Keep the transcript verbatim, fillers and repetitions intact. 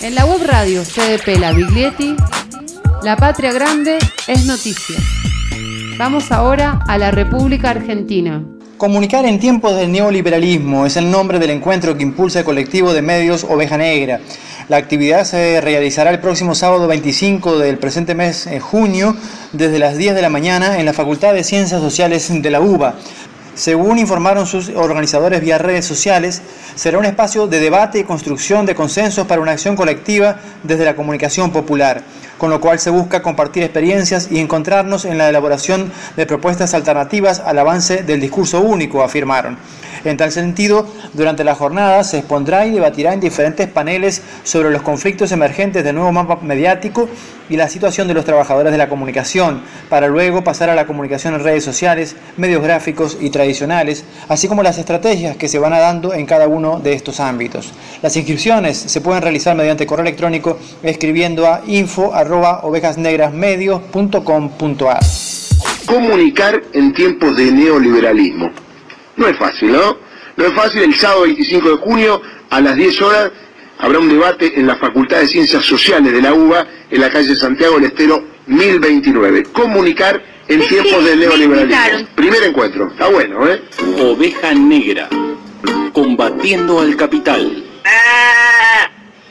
En la web radio C D P La Biglietti, La Patria Grande es noticia. Vamos ahora a la República Argentina. Comunicar en tiempos del neoliberalismo es el nombre del encuentro que impulsa el colectivo de medios Oveja Negra. La actividad se realizará el próximo sábado veinticinco del presente mes, en junio, desde las diez de la mañana en la Facultad de Ciencias Sociales de la U B A. Según informaron sus organizadores vía redes sociales, será un espacio de debate y construcción de consensos para una acción colectiva desde la comunicación popular, con lo cual se busca compartir experiencias y encontrarnos en la elaboración de propuestas alternativas al avance del discurso único, afirmaron. En tal sentido, durante la jornada se expondrá y debatirá en diferentes paneles sobre los conflictos emergentes del nuevo mapa mediático y la situación de los trabajadores de la comunicación, para luego pasar a la comunicación en redes sociales, medios gráficos y tradicionales, así como las estrategias que se van dando en cada uno de estos ámbitos. Las inscripciones se pueden realizar mediante correo electrónico escribiendo a info arroba ovejasnegrasmedios punto com punto a r. Comunicar en tiempos de neoliberalismo. No es fácil, ¿no? No es fácil. El sábado veinticinco de junio a las diez horas habrá un debate en la Facultad de Ciencias Sociales de la U B A en la calle Santiago del Estero mil veintinueve. Comunicar en es tiempos que del neoliberalismo. claro. Primer encuentro. Está bueno, ¿eh? Oveja Negra, combatiendo al capital. Ah.